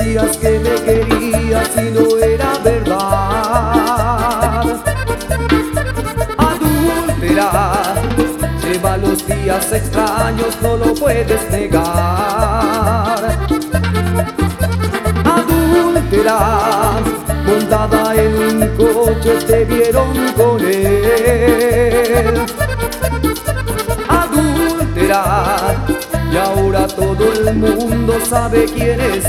decías que me querías y no era verdad. Adúltera, lleva los días extraños, no lo puedes negar. Adúltera, montada en un coche te vieron con él. Adúltera, y ahora todo el mundo sabe quién es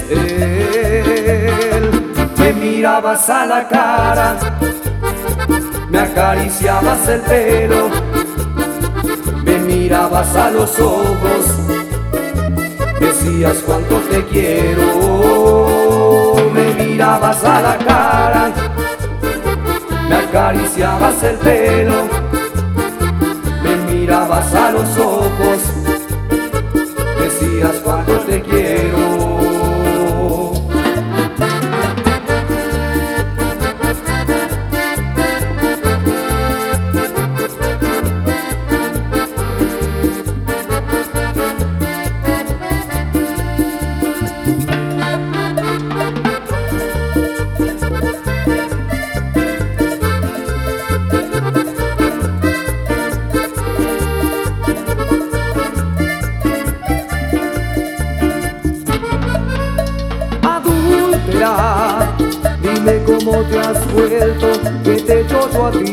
él. Me mirabas a la cara, me acariciabas el pelo, me mirabas a los ojos, decías cuánto te quiero. Me mirabas a la cara, me acariciabas el pelo, me mirabas a los ojos, decías cuánto te quiero. Dime cómo te has vuelto, que te he hecho yo a ti.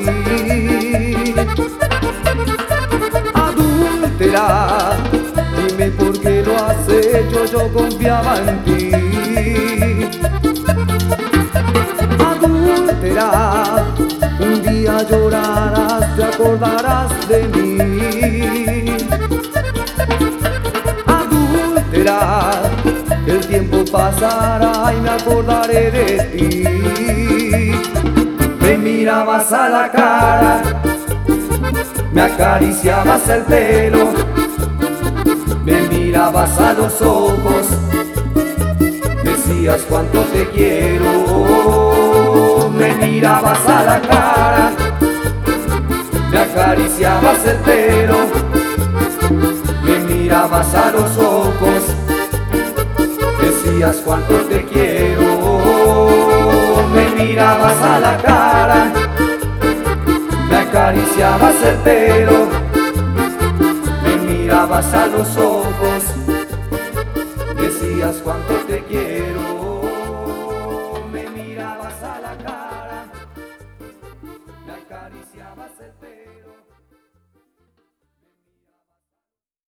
Adúltera, dime por qué lo has hecho, yo confiaba en ti. Adúltera, un día llorarás, te acordarás de mí. Adúltera, el tiempo pasará y me acordaré de ti. Me mirabas a la cara, me acariciabas el pelo, me mirabas a los ojos, decías cuánto te quiero. Me mirabas a la cara, me acariciabas el pelo, me mirabas a los ojos, decías cuánto te quiero. Me mirabas a la cara, me acariciabas el pelo, me mirabas a los ojos, decías cuánto te quiero. Me mirabas a la cara, me acariciabas el pelo.